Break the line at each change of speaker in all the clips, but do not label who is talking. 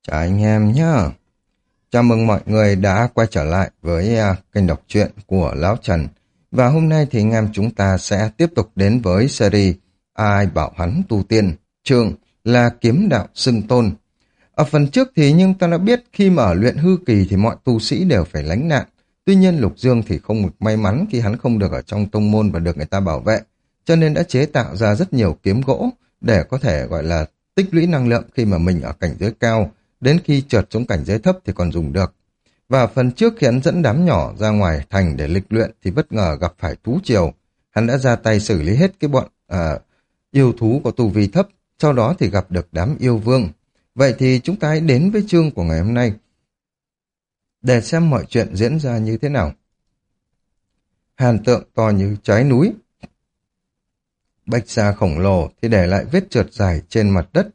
Chào anh em nhá. Chào mừng mọi người đã quay trở lại với kênh đọc truyện của Lão Trần. Và hôm nay thì anh em chúng ta sẽ tiếp tục đến với series Ai bảo hắn tu tiên, chương là kiếm đạo xưng tôn. Ở phần trước thì nhưng ta đã biết khi mà ở luyện hư kỳ thì mọi tu sĩ đều phải lánh nạn. Tuy nhiên Lục Dương thì không được may mắn khi hắn không được ở trong tông môn và được người ta bảo vệ, cho nên đã chế tạo ra rất nhiều kiếm gỗ để có thể gọi là tích lũy năng lượng khi mà mình ở cảnh giới cao, đến khi trượt xuống cảnh giới thấp thì còn dùng được. Và phần trước khi hắn dẫn đám nhỏ ra ngoài thành để lịch luyện thì bất ngờ gặp phải thú triều. Hắn đã ra tay xử lý hết cái bọn yêu thú có tu vi thấp, sau đó thì gặp được đám yêu vương. Vậy thì chúng ta hãy đến với chương của ngày hôm nay để xem mọi chuyện diễn ra như thế nào. Hàn tượng to như trái núi, bạch xà khổng lồ thì để lại vết trượt dài trên mặt đất.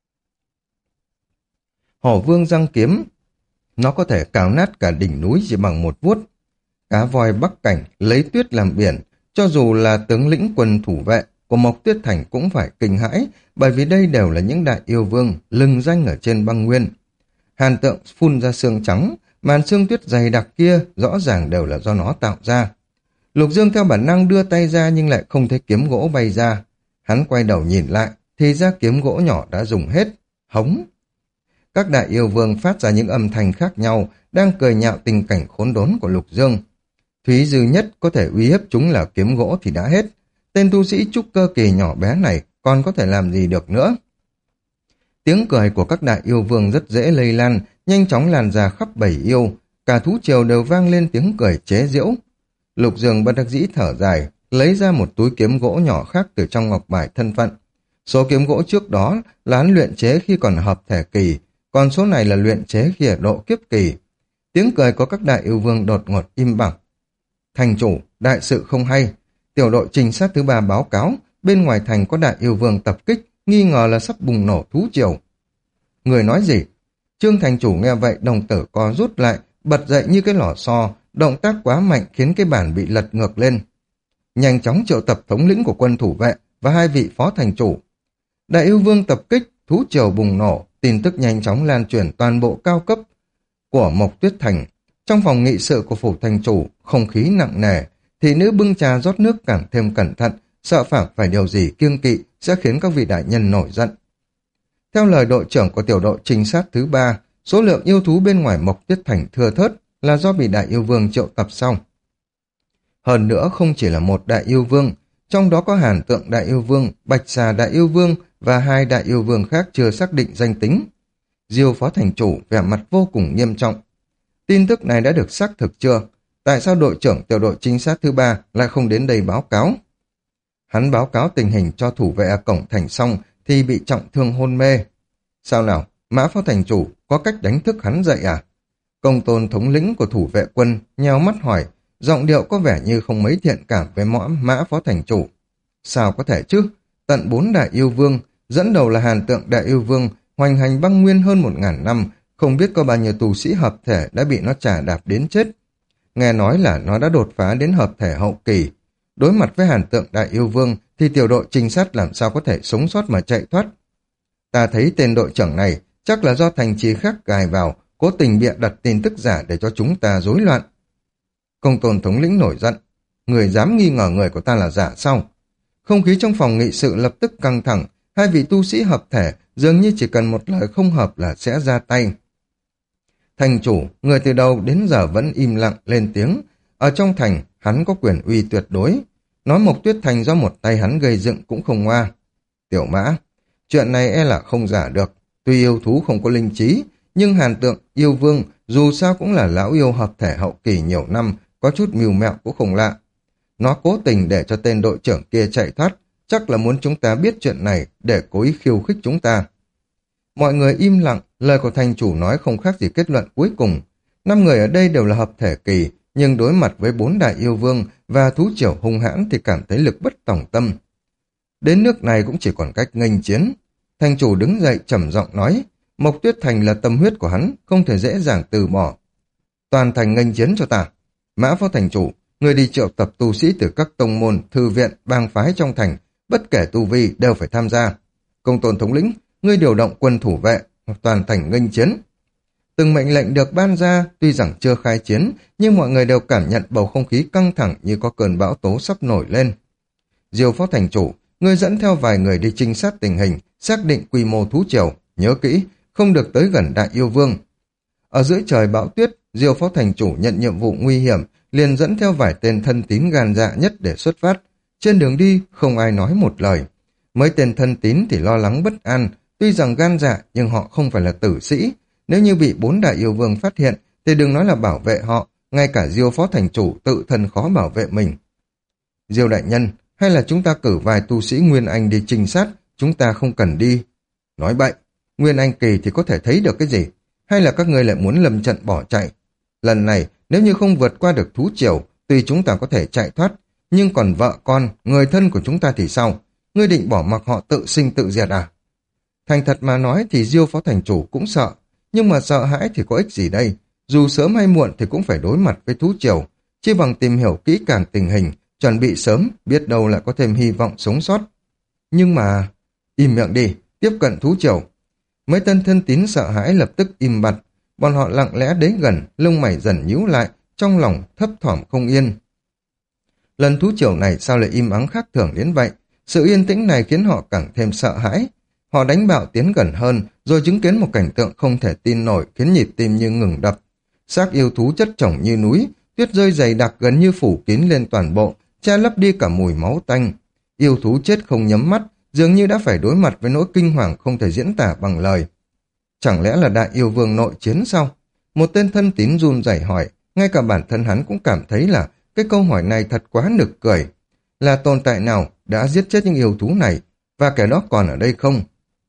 Hổ vương răng kiếm, nó có thể cào nát cả đỉnh núi chỉ bằng một vuốt. Cá voi bắc cảnh lấy tuyết làm biển, cho dù là tướng lĩnh quân thủ vệ của Mộc Tuyết Thành cũng phải kinh hãi, bởi vì đây đều là những đại yêu vương lừng danh ở trên băng nguyên. Hàn tượng phun ra xương trắng, màn xương tuyết dày đặc kia rõ ràng đều là do nó tạo ra. Lục Dương theo bản năng đưa tay ra nhưng lại không thấy kiếm gỗ bay ra. Hắn quay đầu nhìn lại, thì ra kiếm gỗ nhỏ đã dùng hết. Hống! Các đại yêu vương phát ra những âm thanh khác nhau, đang cười nhạo tình cảnh khốn đốn của Lục Dương. Thúy dư nhất có thể uy hiếp chúng là kiếm gỗ thì đã hết. Tên tu sĩ trúc cơ kỳ nhỏ bé này còn có thể làm gì được nữa. Tiếng cười của các đại yêu vương rất dễ lây lan, nhanh chóng lan ra khắp bầy yêu. Cả thú triều đều vang lên tiếng cười chế giễu. Lục Dương bất đắc dĩ thở dài, lấy ra một túi kiếm gỗ nhỏ khác từ trong ngọc bài thân phận. Số kiếm gỗ trước đó là hắn luyện chế khi còn hợp thể kỳ, còn số này là luyện chế khi ở độ kiếp kỳ. Tiếng cười của các đại yêu vương đột ngột im bặt. Thành chủ, đại sự không hay. Tiểu đội trinh sát thứ 3 báo cáo, bên ngoài thành có đại yêu vương tập kích, nghi ngờ là sắp bùng nổ thú triều. Người nói gì? Trương thành chủ nghe vậy đồng tử co rút lại, bật dậy như cái lò xo, động tác quá mạnh khiến cái bản bị lật ngược lên. Nhanh chóng triệu tập thống lĩnh của quân thủ vệ và 2 vị phó thành chủ. Đại yêu vương tập kích, thú triều bùng nổ, tin tức nhanh chóng lan truyền toàn bộ cao cấp của Mộc Tuyết Thành. Trong phòng nghị sự của phủ thành chủ, không khí nặng nề, thị nữ bưng trà rót nước càng thêm cẩn thận, sợ phạm phải điều gì kiêng kỵ sẽ khiến các vị đại nhân nổi giận. Theo lời đội trưởng của tiểu đội trinh sát thứ 3, số lượng yêu thú bên ngoài Mộc Tuyết Thành thưa thớt là do bị đại yêu vương triệu tập xong. Hơn nữa không chỉ là một đại yêu vương, trong đó có Hàn tượng đại yêu vương, bạch xà đại yêu vương và 2 đại yêu vương khác chưa xác định danh tính. Diêu phó thành chủ vẻ mặt vô cùng nghiêm trọng. Tin tức này đã được xác thực chưa? Tại sao đội trưởng tiểu đội trinh sát thứ 3 lại không đến đây báo cáo? Hắn báo cáo tình hình cho thủ vệ ở cổng thành xong thì bị trọng thương hôn mê. Sao nào? Mã phó thành chủ có cách đánh thức hắn dậy à? Công tôn thống lĩnh của thủ vệ quân nheo mắt hỏi, giọng điệu có vẻ như không mấy thiện cảm với Mã phó thành chủ. Sao có thể chứ? Tận 4 đại yêu vương, dẫn đầu là Hàn tượng đại yêu vương, hoành hành băng nguyên hơn 1000 năm, không biết có bao nhiêu tu sĩ hợp thể đã bị nó chà đạp đến chết. Nghe nói là nó đã đột phá đến hợp thể hậu kỳ. Đối mặt với Hàn tượng đại yêu vương thì tiểu đội trinh sát làm sao có thể sống sót mà chạy thoát. Ta thấy tên đội trưởng này chắc là do thành trì khác gài vào, cố tình bịa đặt tin tức giả để cho chúng ta rối loạn. Công tôn thống lĩnh nổi giận. Người dám nghi ngờ người của ta là giả sao? Không khí trong phòng nghị sự lập tức căng thẳng, 2 vị tu sĩ hợp thể dường như chỉ cần một lời không hợp là sẽ ra tay. Thành chủ, người từ đầu đến giờ vẫn im lặng lên tiếng. Ở trong thành, hắn có quyền uy tuyệt đối. Nói Mộc Tuyết Thành do một tay hắn gây dựng cũng không ngoa. Tiểu Mã, chuyện này e là không giả được. Tuy yêu thú không có linh trí, nhưng Hàn tượng, yêu vương, dù sao cũng là lão yêu hợp thể hậu kỳ nhiều năm, có chút mưu mẹo cũng không lạ. Nó cố tình để cho tên đội trưởng kia chạy thoát, chắc là muốn chúng ta biết chuyện này để cố ý khiêu khích chúng ta. Mọi người im lặng, lời của thành chủ nói không khác gì kết luận cuối cùng. 5 người ở đây đều là hợp thể kỳ, nhưng đối mặt với 4 đại yêu vương và thú triều hung hãn thì cảm thấy lực bất tòng tâm. Đến nước này cũng chỉ còn cách nghênh chiến. Thành chủ đứng dậy trầm giọng nói, Mộc Tuyết Thành là tâm huyết của hắn, không thể dễ dàng từ bỏ. Toàn thành nghênh chiến cho ta. Mã phó thành chủ, người đi triệu tập tu sĩ từ các tông môn, thư viện, bang phái trong thành, bất kể tu vi đều phải tham gia. Công tôn thống lĩnh, ngươi điều động quân thủ vệ toàn thành nghênh chiến. Từng mệnh lệnh được ban ra, tuy rằng chưa khai chiến, nhưng mọi người đều cảm nhận bầu không khí căng thẳng như có cơn bão tố sắp nổi lên. Diêu phó thành chủ, ngươi dẫn theo vài người đi trinh sát tình hình, xác định quy mô thú triều, nhớ kỹ, không được tới gần Đại Yêu Vương. Ở dưới trời bão tuyết, Diêu phó thành chủ nhận nhiệm vụ nguy hiểm, liền dẫn theo vài tên thân tín gan dạ nhất để xuất phát. Trên đường đi, không ai nói một lời. Mấy tên thân tín thì lo lắng bất an, tuy rằng gan dạ nhưng họ không phải là tử sĩ. Nếu như bị 4 Đại Yêu Vương phát hiện, thì đừng nói là bảo vệ họ, ngay cả Diêu phó thành chủ tự thân khó bảo vệ mình. Diêu đại nhân, hay là chúng ta cử vài tu sĩ Nguyên Anh đi trinh sát, chúng ta không cần đi. Nói bậy, Nguyên Anh kỳ thì có thể thấy được cái gì? Hay là các ngươi lại muốn lâm trận bỏ chạy? Lần này, nếu như không vượt qua được thú triều, tuy chúng ta có thể chạy thoát, nhưng còn vợ con, người thân của chúng ta thì sao? Ngươi định bỏ mặc họ tự sinh tự diệt à? Thành thật mà nói thì Diêu phó thành chủ cũng sợ, nhưng mà sợ hãi thì có ích gì đây? Dù sớm hay muộn thì cũng phải đối mặt với thú triều, chỉ bằng tìm hiểu kỹ càng tình hình, chuẩn bị sớm, biết đâu lại có thêm hy vọng sống sót. Nhưng mà... Im miệng đi, tiếp cận thú triều. Mấy tên thân tín sợ hãi lập tức im bặt, bọn họ lặng lẽ đến gần, lông mày dần nhíu lại, trong lòng thấp thỏm không yên. Lần thú triều này sao lại im ắng khác thường đến vậy? Sự yên tĩnh này khiến họ càng thêm sợ hãi. Họ đánh bạo tiến gần hơn, rồi chứng kiến một cảnh tượng không thể tin nổi khiến nhịp tim như ngừng đập. Xác yêu thú chất chồng như núi, tuyết rơi dày đặc gần như phủ kín lên toàn bộ, che lấp đi cả mùi máu tanh. Yêu thú chết không nhắm mắt, dường như đã phải đối mặt với nỗi kinh hoàng không thể diễn tả bằng lời. Chẳng lẽ là Đại Yêu Vương nội chiến sao? Một tên thân tín run rẩy hỏi, ngay cả bản thân hắn cũng cảm thấy là cái câu hỏi này thật quá nực cười. Là tồn tại nào đã giết chết những yêu thú này, và kẻ đó còn ở đây không?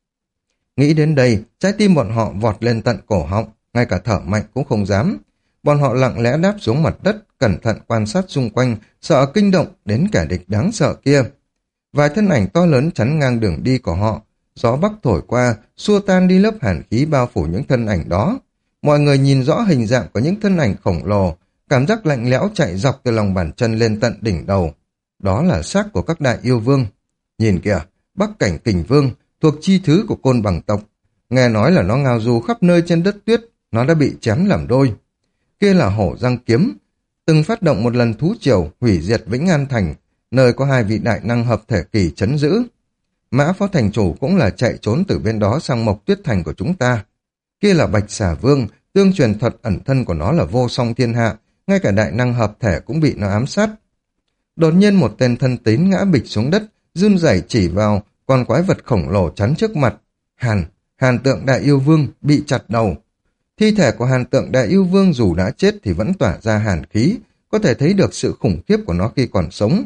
Nghĩ đến đây, trái tim bọn họ vọt lên tận cổ họng, ngay cả thở mạnh cũng không dám. Bọn họ lặng lẽ đáp xuống mặt đất, cẩn thận quan sát xung quanh, sợ kinh động đến kẻ địch đáng sợ kia. Vài thân ảnh to lớn chắn ngang đường đi của họ, gió bắc thổi qua, xua tan đi lớp hàn khí bao phủ những thân ảnh đó. Mọi người nhìn rõ hình dạng của những thân ảnh khổng lồ, cảm giác lạnh lẽo chạy dọc từ lòng bàn chân lên tận đỉnh đầu. Đó là xác của các Đại Yêu Vương. Nhìn kìa, Bắc Cảnh Kình Vương, thuộc chi thứ của Côn Bằng tộc. Nghe nói là nó ngao du khắp nơi trên đất tuyết, nó đã bị chém làm đôi. Kia là Hổ Răng Kiếm, từng phát động một lần thú triều hủy diệt Vĩnh An Thành, nơi có 2 vị đại năng hợp thể kỳ trấn giữ. Mã phó thành chủ cũng là chạy trốn từ bên đó sang Mộc Tuyết Thành của chúng ta. Kia là Bạch Xà Vương, tương truyền thuật ẩn thân của nó là vô song thiên hạ, ngay cả đại năng hợp thể cũng bị nó ám sát. Đột nhiên một tên thân tín ngã bịch xuống đất, run rẩy chỉ vào con quái vật khổng lồ chắn trước mặt. Hàn Tượng Đại Yêu Vương bị chặt đầu. Thi thể của Hàn Tượng Đại Yêu Vương dù đã chết thì vẫn tỏa ra hàn khí, có thể thấy được sự khủng khiếp của nó khi còn sống.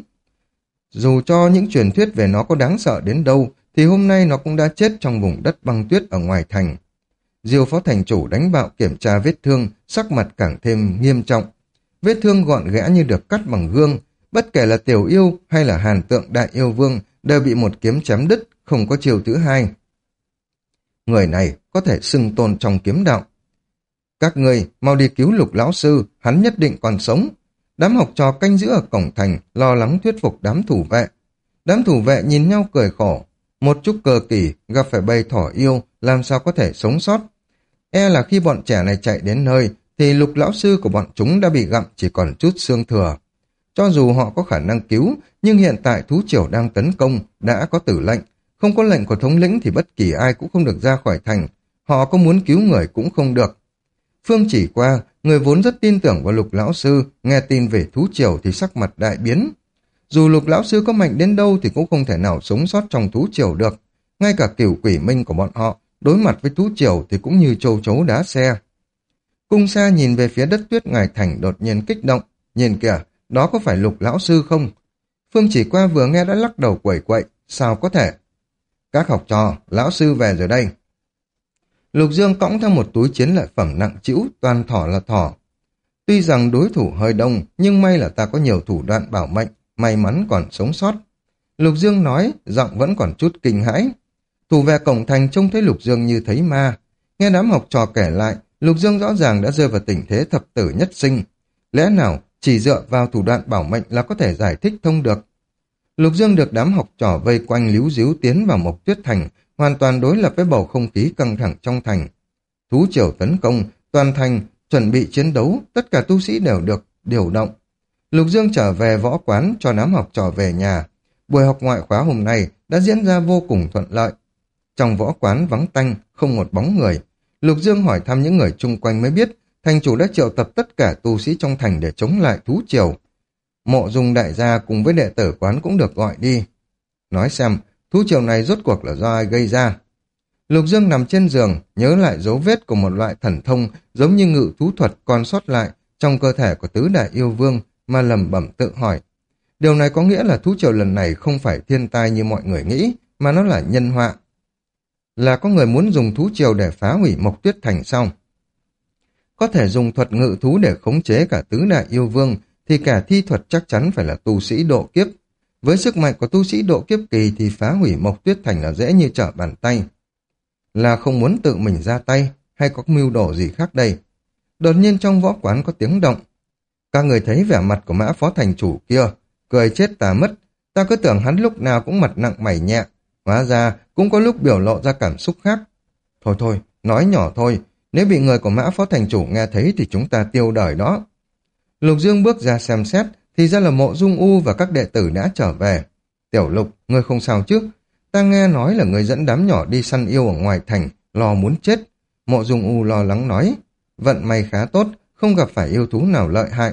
Dù cho những truyền thuyết về nó có đáng sợ đến đâu, thì hôm nay nó cũng đã chết trong vùng đất băng tuyết ở ngoài thành. Diêu phó thành chủ đánh bạo kiểm tra vết thương, sắc mặt càng thêm nghiêm trọng. Vết thương gọn ghẽ như được cắt bằng gương, bất kể là Tiểu Yêu hay là Hàn Tượng Đại Yêu Vương đều bị một kiếm chém đứt, không có chiều thứ hai. Người này có thể xưng tôn trong kiếm đạo. Các người mau đi cứu Lục lão sư, hắn nhất định còn sống. Đám học trò canh giữ ở cổng thành lo lắng thuyết phục đám thủ vệ. Đám thủ vệ nhìn nhau cười khổ. Một chút cơ kỳ gặp phải bầy thỏ yêu làm sao có thể sống sót. E là khi bọn trẻ này chạy đến nơi thì Lục lão sư của bọn chúng đã bị gặm chỉ còn chút xương thừa. Cho dù họ có khả năng cứu, nhưng hiện tại thú triều đang tấn công, đã có tử lệnh. Không có lệnh của thống lĩnh thì bất kỳ ai cũng không được ra khỏi thành. Họ có muốn cứu người cũng không được. Phương Chỉ Qua, người vốn rất tin tưởng vào Lục lão sư, nghe tin về thú triều thì sắc mặt đại biến. Dù Lục lão sư có mạnh đến đâu thì cũng không thể nào sống sót trong thú triều được. Ngay cả Cửu Quỷ Minh của bọn họ, đối mặt với thú triều thì cũng như châu chấu đá xe. Cung Sa nhìn về phía đất tuyết ngoài thành đột nhiên kích động. Nhìn kìa, đó có phải Lục lão sư không? Phương Chỉ Qua vừa nghe đã lắc đầu quẩy quậy. Sao có thể? Các học trò, lão sư về rồi đây. Lục Dương cõng theo một túi chiến lợi phẩm nặng trĩu, toàn thỏ là thỏ. Tuy rằng đối thủ hơi đông, nhưng may là ta có nhiều thủ đoạn bảo mệnh, may mắn còn sống sót. Lục Dương nói, giọng vẫn còn chút kinh hãi. Thủ vệ cổng thành trông thấy Lục Dương như thấy ma. Nghe đám học trò kể lại, Lục Dương rõ ràng đã rơi vào tình thế thập tử nhất sinh. Lẽ nào chỉ dựa vào thủ đoạn bảo mệnh là có thể giải thích thông được? Lục Dương được đám học trò vây quanh líu díu tiến vào Mộc Tuyết Thành, hoàn toàn đối lập với bầu không khí căng thẳng trong thành. Thú triều tấn công, toàn thành, chuẩn bị chiến đấu, tất cả tu sĩ đều được điều động. Lục Dương trở về võ quán cho đám học trò về nhà. Buổi học ngoại khóa hôm nay đã diễn ra vô cùng thuận lợi. Trong võ quán vắng tanh, không một bóng người. Lục Dương hỏi thăm những người chung quanh mới biết, thành chủ đã triệu tập tất cả tu sĩ trong thành để chống lại thú triều. Mộ Dung đại gia cùng với đệ tử quán cũng được gọi đi. Nói xem, thú triều này rốt cuộc là do ai gây ra? Lục Dương nằm trên giường, nhớ lại dấu vết của một loại thần thông giống như ngự thú thuật còn sót lại trong cơ thể của tứ đại yêu vương mà lẩm bẩm tự hỏi. Điều này có nghĩa là thú triều lần này không phải thiên tai như mọi người nghĩ, mà nó là nhân họa. Là có người muốn dùng thú triều để phá hủy Mộc Tuyết Thành xong. Có thể dùng thuật ngự thú để khống chế cả tứ đại yêu vương, thì cả thi thuật chắc chắn phải là tu sĩ độ kiếp. Với sức mạnh của tu sĩ độ kiếp kỳ thì phá hủy Mộc Tuyết Thành là dễ như trở bàn tay. Là không muốn tự mình ra tay, hay có mưu đồ gì khác đây? Đột nhiên trong võ quán có tiếng động. Các người thấy vẻ mặt của Mã phó thành chủ kia, cười chết ta mất. Ta cứ tưởng hắn lúc nào cũng mặt nặng mày nhẹ, hóa ra cũng có lúc biểu lộ ra cảm xúc khác. Thôi thôi, nói nhỏ thôi, nếu bị người của Mã phó thành chủ nghe thấy thì chúng ta tiêu đời đó. Lục Dương bước ra xem xét, thì ra là Mộ Dung U và các đệ tử đã trở về. Tiểu Lục, ngươi không sao chứ? Ta nghe nói là ngươi dẫn đám nhỏ đi săn yêu ở ngoài thành, lo muốn chết. Mộ Dung U lo lắng nói, vận may khá tốt, không gặp phải yêu thú nào lợi hại.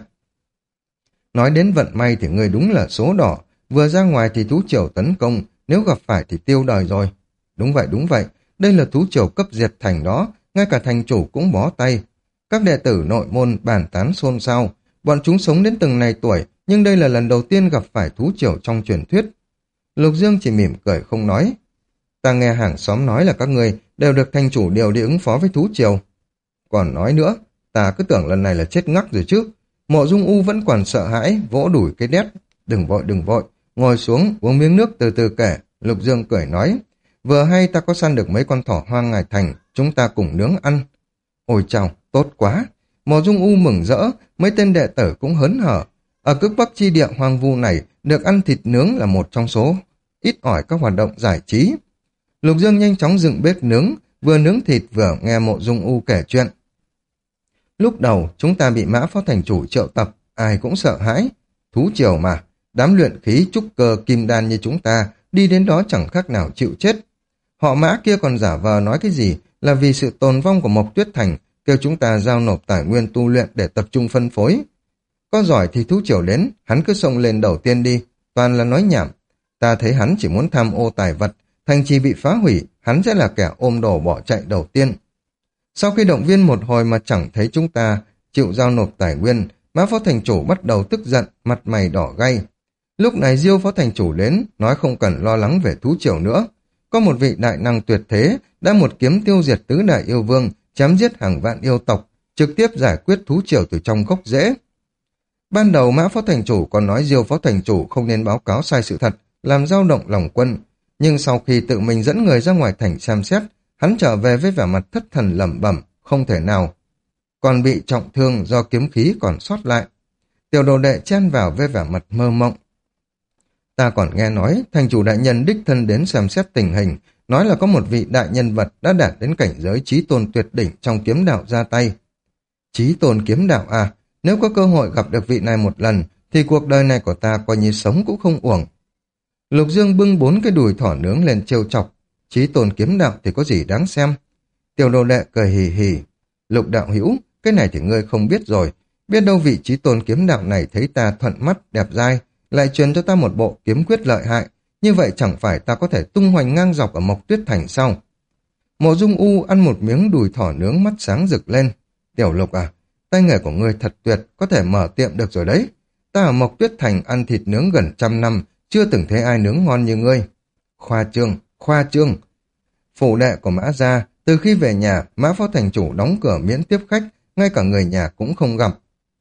Nói đến vận may thì ngươi đúng là số đỏ, vừa ra ngoài thì thú triều tấn công, nếu gặp phải thì tiêu đời rồi. Đúng vậy, đây là thú triều cấp diệt thành đó, ngay cả thành chủ cũng bó tay. Các đệ tử nội môn bàn tán xôn xao, bọn chúng sống đến từng này tuổi, nhưng đây là lần đầu tiên gặp phải thú triều trong truyền thuyết. Lục Dương chỉ mỉm cười không nói. Ta nghe hàng xóm nói là các ngươi đều được thành chủ điều đi ứng phó với thú triều. Còn nói nữa, ta cứ tưởng lần này là chết ngắc rồi chứ. Mộ Dung U vẫn còn sợ hãi, vỗ đùi cái đét. Đừng vội, ngồi xuống, uống miếng nước từ từ kể. Lục Dương cười nói, vừa hay ta có săn được mấy con thỏ hoang ngoài thành, chúng ta cùng nướng ăn. Ôi chào, tốt quá. Mộ Dung U mừng rỡ, mấy tên đệ tử cũng hớn hở. Ở cực Bắc chi địa hoang vu này, được ăn thịt nướng là một trong số ít ỏi các hoạt động giải trí. Lục Dương nhanh chóng dựng bếp nướng, vừa nướng thịt vừa nghe Mộ Dung U kể chuyện. Lúc đầu, chúng ta bị Mã phó thành chủ triệu tập, ai cũng sợ hãi. Thú triều mà, đám luyện khí trúc cơ kim đan như chúng ta, đi đến đó chẳng khác nào chịu chết. Họ Mã kia còn giả vờ nói cái gì là vì sự tồn vong của Mộc Tuyết Thành, kêu chúng ta giao nộp tài nguyên tu luyện để tập trung phân phối. Có giỏi thì thú triều đến, hắn cứ xông lên đầu tiên đi, toàn là nói nhảm. Ta thấy hắn chỉ muốn tham ô tài vật, thành trì bị phá hủy, hắn sẽ là kẻ ôm đồ bỏ chạy đầu tiên. Sau khi động viên một hồi mà chẳng thấy chúng ta chịu giao nộp tài nguyên, Mã phó thành chủ bắt đầu tức giận, mặt mày đỏ gay. Lúc này Diêu phó thành chủ đến, nói không cần lo lắng về thú triều nữa. Có một vị đại năng tuyệt thế đã một kiếm tiêu diệt tứ đại yêu vương, chém giết hàng vạn yêu tộc, trực tiếp giải quyết thú triều từ trong gốc rễ. Ban đầu Mã phó thành chủ còn nói Diêu phó thành chủ không nên báo cáo sai sự thật, làm dao động lòng quân. Nhưng sau khi tự mình dẫn người ra ngoài thành xem xét, hắn trở về với vẻ mặt thất thần lẩm bẩm, không thể nào. Còn bị trọng thương do kiếm khí còn sót lại. Tiểu đồ đệ chen vào với vẻ mặt mơ mộng. Ta còn nghe nói thành chủ đại nhân đích thân đến xem xét tình hình, nói là có một vị đại nhân vật đã đạt đến cảnh giới chí tôn tuyệt đỉnh trong kiếm đạo ra tay. Chí tôn kiếm đạo à, nếu có cơ hội gặp được vị này một lần, thì cuộc đời này của ta coi như sống cũng không uổng. Lục Dương bưng 4 cái đùi thỏ nướng lên trêu chọc. Chí tôn kiếm đạo thì có gì đáng xem? Tiểu đồ đệ cười hì hì. Lục đạo hữu, cái này thì ngươi không biết rồi. Biết đâu vị chí tôn kiếm đạo này thấy ta thuận mắt, đẹp dai, lại truyền cho ta một bộ kiếm quyết lợi hại. Như vậy chẳng phải ta có thể tung hoành ngang dọc ở Mộc Tuyết Thành sao? Mộ Dung U ăn một miếng đùi thỏ nướng, mắt sáng rực lên. Tiểu Lục à, tay nghề của ngươi thật tuyệt, có thể mở tiệm được rồi đấy. Ta ở Mộc Tuyết Thành ăn thịt nướng gần 100 năm, chưa từng thấy ai nướng ngon như ngươi. Khoa trương. Phủ đệ của Mã gia, từ khi về nhà, Mã phó thành chủ đóng cửa miễn tiếp khách, ngay cả người nhà cũng không gặp.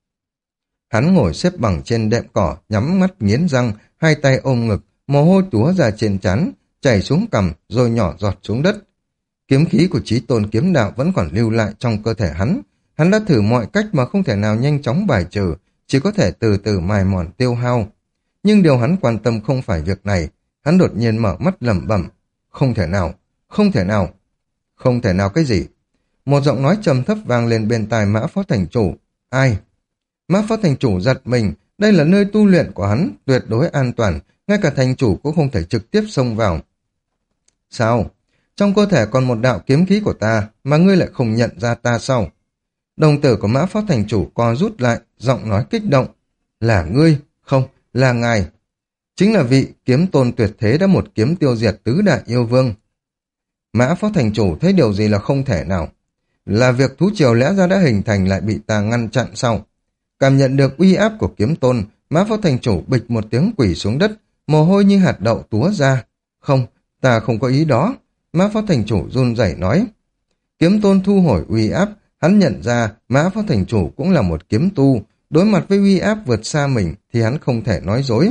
Hắn ngồi xếp bằng trên đệm cỏ, nhắm mắt nghiến răng, hai tay ôm ngực, mồ hôi túa ra trên trán, chảy xuống cằm rồi nhỏ giọt xuống đất. Kiếm khí của chí tôn kiếm đạo vẫn còn lưu lại trong cơ thể hắn. Hắn đã thử mọi cách mà không thể nào nhanh chóng bài trừ, chỉ có thể từ từ mài mòn tiêu hao. Nhưng điều hắn quan tâm không phải việc này. Hắn đột nhiên mở mắt lẩm bẩm, không Không thể nào. Không thể nào cái gì? Một giọng nói trầm thấp vang lên bên tai Mã Phó Thành Chủ. Ai? Mã Phó Thành Chủ giật mình, đây là nơi tu luyện của hắn, tuyệt đối an toàn, ngay cả thành chủ cũng không thể trực tiếp xông vào. Sao? Trong cơ thể còn một đạo kiếm khí của ta, mà ngươi lại không nhận ra ta sao? Đồng tử của Mã Phó Thành Chủ co rút lại, giọng nói kích động. Là ngươi? Không, là ngài. Chính là vị kiếm tôn tuyệt thế đã một kiếm tiêu diệt tứ đại yêu vương. Mã Phó Thành Chủ thấy điều gì là không thể nào? Là việc thú triều lẽ ra đã hình thành lại bị ta ngăn chặn sau. Cảm nhận được uy áp của kiếm tôn, Mã Phó Thành Chủ bịch một tiếng quỳ xuống đất, mồ hôi như hạt đậu túa ra. Không, ta không có ý đó. Mã Phó Thành Chủ run rẩy nói. Kiếm tôn thu hồi uy áp, hắn nhận ra Mã Phó Thành Chủ cũng là một kiếm tu, đối mặt với uy áp vượt xa mình thì hắn không thể nói dối.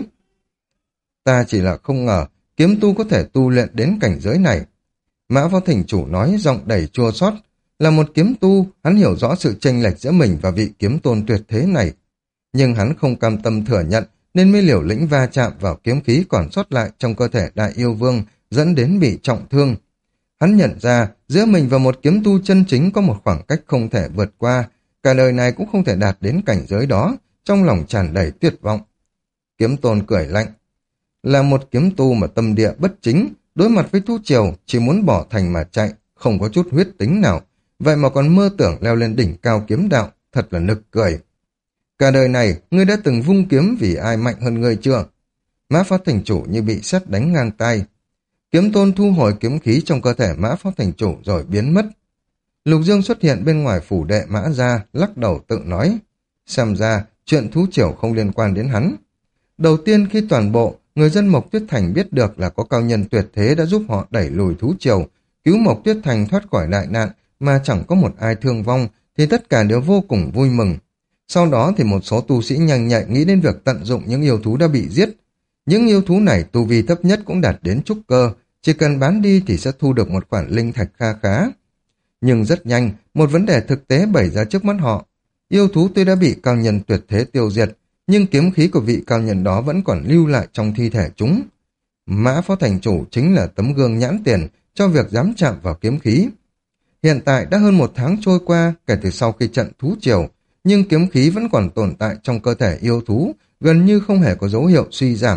Ta chỉ là không ngờ kiếm tu có thể tu luyện đến cảnh giới này. Mã Phó Thành Chủ nói giọng đầy chua xót. Là một kiếm tu, hắn hiểu rõ sự chênh lệch giữa mình và vị kiếm tôn tuyệt thế này. Nhưng hắn không cam tâm thừa nhận, nên mới liều lĩnh va chạm vào kiếm khí còn sót lại trong cơ thể đại yêu vương, dẫn đến bị trọng thương. Hắn nhận ra, giữa mình và một kiếm tu chân chính có một khoảng cách không thể vượt qua, cả đời này cũng không thể đạt đến cảnh giới đó, trong lòng tràn đầy tuyệt vọng. Kiếm tôn cười lạnh. Là một kiếm tu mà tâm địa bất chính, đối mặt với thú triều, chỉ muốn bỏ thành mà chạy, không có chút huyết tính nào, vậy mà còn mơ tưởng leo lên đỉnh cao kiếm đạo, thật là nực cười. Cả đời này, ngươi đã từng vung kiếm vì ai mạnh hơn ngươi chưa? Mã Phó Thành Chủ như bị sét đánh ngang tai. Kiếm tôn thu hồi kiếm khí trong cơ thể Mã Phó Thành Chủ rồi biến mất. Lục Dương xuất hiện bên ngoài phủ đệ Mã gia, lắc đầu tự nói. Xem ra, chuyện thú triều không liên quan đến hắn. Đầu tiên khi toàn bộ, người dân Mộc Tuyết Thành biết được là có cao nhân tuyệt thế đã giúp họ đẩy lùi thú triều, cứu Mộc Tuyết Thành thoát khỏi đại nạn mà chẳng có một ai thương vong, thì tất cả đều vô cùng vui mừng. Sau đó thì một số tu sĩ nhanh nhạy nghĩ đến việc tận dụng những yêu thú đã bị giết. Những yêu thú này tu vi thấp nhất cũng đạt đến trúc cơ, chỉ cần bán đi thì sẽ thu được một khoản linh thạch kha khá. Nhưng rất nhanh, một vấn đề thực tế bày ra trước mắt họ. Yêu thú tuy đã bị cao nhân tuyệt thế tiêu diệt, nhưng kiếm khí của vị cao nhân đó vẫn còn lưu lại trong thi thể chúng. Mã Phó Thành Chủ chính là tấm gương nhãn tiền cho việc dám chạm vào kiếm khí. Hiện tại đã hơn 1 tháng trôi qua kể từ sau khi trận thú triều, nhưng kiếm khí vẫn còn tồn tại trong cơ thể yêu thú, gần như không hề có dấu hiệu suy giảm.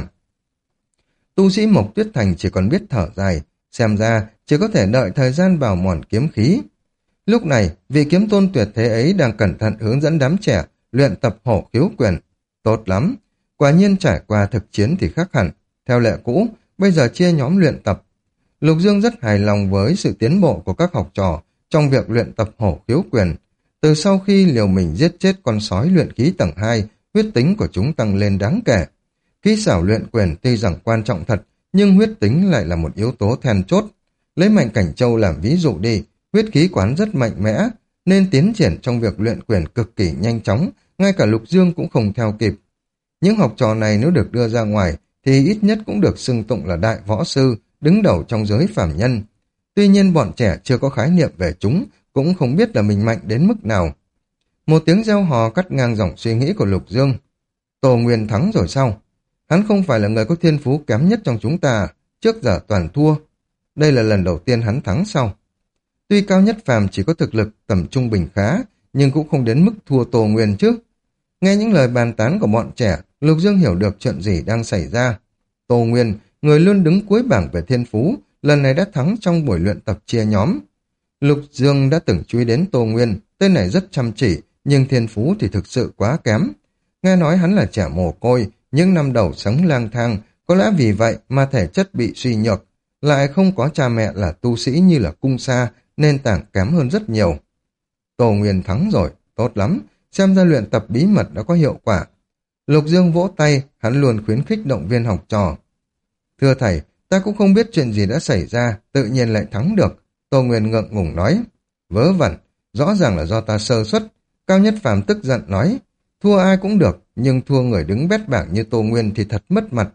Tu sĩ Mộc Tuyết Thành chỉ còn biết thở dài, xem ra chỉ có thể đợi thời gian bào mòn kiếm khí. Lúc này, vị kiếm tôn tuyệt thế ấy đang cẩn thận hướng dẫn đám trẻ luyện tập hổ khiếu quyền. Tốt lắm, quả nhiên trải qua thực chiến thì khác hẳn. Theo lệ cũ, bây giờ chia nhóm luyện tập. Lục Dương rất hài lòng với sự tiến bộ của các học trò trong việc luyện tập hổ khiếu quyền. Từ sau khi liều mình giết chết con sói luyện khí tầng 2, huyết tính của chúng tăng lên đáng kể. Kỹ xảo luyện quyền tuy rằng quan trọng thật, nhưng huyết tính lại là một yếu tố then chốt. Lấy Mạnh Cảnh Châu làm ví dụ đi, huyết khí quán rất mạnh mẽ, nên tiến triển trong việc luyện quyền cực kỳ nhanh chóng, ngay cả Lục Dương cũng không theo kịp. Những học trò này nếu được đưa ra ngoài, thì ít nhất cũng được xưng tụng là đại võ sư, đứng đầu trong giới phàm nhân. Tuy nhiên bọn trẻ chưa có khái niệm về chúng, cũng không biết là mình mạnh đến mức nào. Một tiếng reo hò cắt ngang dòng suy nghĩ của Lục Dương. Tô Nguyên thắng rồi sao? Hắn không phải là người có thiên phú kém nhất trong chúng ta, trước giờ toàn thua. Đây là lần đầu tiên hắn thắng sao? Tuy Cao Nhất Phàm chỉ có thực lực tầm trung bình khá, nhưng cũng không đến mức thua Tô Nguyên chứ. Nghe những lời bàn tán của bọn trẻ, Lục Dương hiểu được chuyện gì đang xảy ra. Tô Nguyên, người luôn đứng cuối bảng về thiên phú, lần này đã thắng trong buổi luyện tập chia nhóm. Lục Dương đã từng chú ý đến Tô Nguyên, tên này rất chăm chỉ, nhưng thiên phú thì thực sự quá kém. Nghe nói hắn là trẻ mồ côi, những năm đầu sống lang thang, có lẽ vì vậy mà thể chất bị suy nhược, lại không có cha mẹ là tu sĩ như là Cung Sa, nên tảng kém hơn rất nhiều. Tô Nguyên thắng rồi, tốt lắm, xem ra luyện tập bí mật đã có hiệu quả. Lục Dương vỗ tay, hắn luôn khuyến khích động viên học trò. Thưa thầy, ta cũng không biết chuyện gì đã xảy ra, tự nhiên lại thắng được. Tô Nguyên ngượng ngùng nói. Vớ vẩn, rõ ràng là do ta sơ suất. Cao Nhất Phàm tức giận nói. Thua ai cũng được, nhưng thua người đứng bét bảng như Tô Nguyên thì thật mất mặt.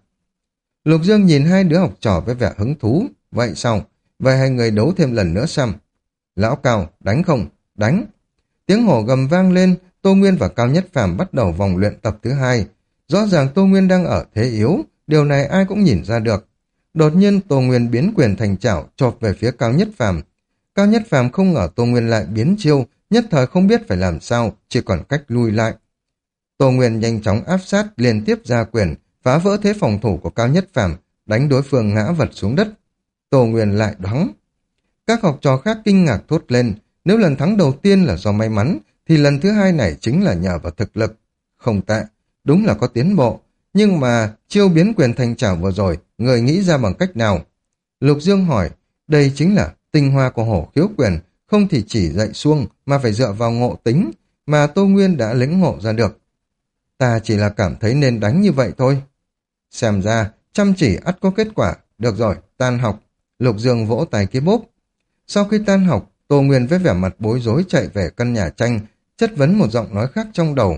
Lục Dương nhìn hai đứa học trò với vẻ hứng thú. Vậy sao? Vậy hai người đấu thêm lần nữa xem. Lão Cao, đánh không? Đánh. Tiếng hổ gầm vang lên, Tô Nguyên và Cao Nhất Phàm bắt đầu vòng luyện tập thứ 2. Rõ ràng Tô Nguyên đang ở thế yếu, điều này ai cũng nhìn ra được. Đột nhiên Tô Nguyên biến quyền thành chảo chộp về phía Cao Nhất Phàm. Cao Nhất Phàm không ngờ Tô Nguyên lại biến chiêu, nhất thời không biết phải làm sao, chỉ còn cách lui lại. Tô Nguyên nhanh chóng áp sát, liên tiếp ra quyền, phá vỡ thế phòng thủ của Cao Nhất Phàm, đánh đối phương ngã vật xuống đất. Tô Nguyên lại thắng. Các học trò khác kinh ngạc thốt lên, nếu lần thắng đầu tiên là do may mắn, thì lần thứ hai này chính là nhờ vào thực lực. Không tệ, đúng là có tiến bộ. Nhưng mà chiêu biến quyền thành chảo vừa rồi, người nghĩ ra bằng cách nào? Lục Dương hỏi, đây chính là tinh hoa của hổ khiếu quyền, không chỉ dạy suông mà phải dựa vào ngộ tính, mà Tô Nguyên đã lĩnh ngộ ra được. Ta chỉ là cảm thấy nên đánh như vậy thôi. Xem ra, chăm chỉ ắt có kết quả. Được rồi, tan học. Lục Dương vỗ tay cái bốp. Sau khi tan học, Tô Nguyên với vẻ mặt bối rối chạy về căn nhà tranh, chất vấn một giọng nói khác trong đầu.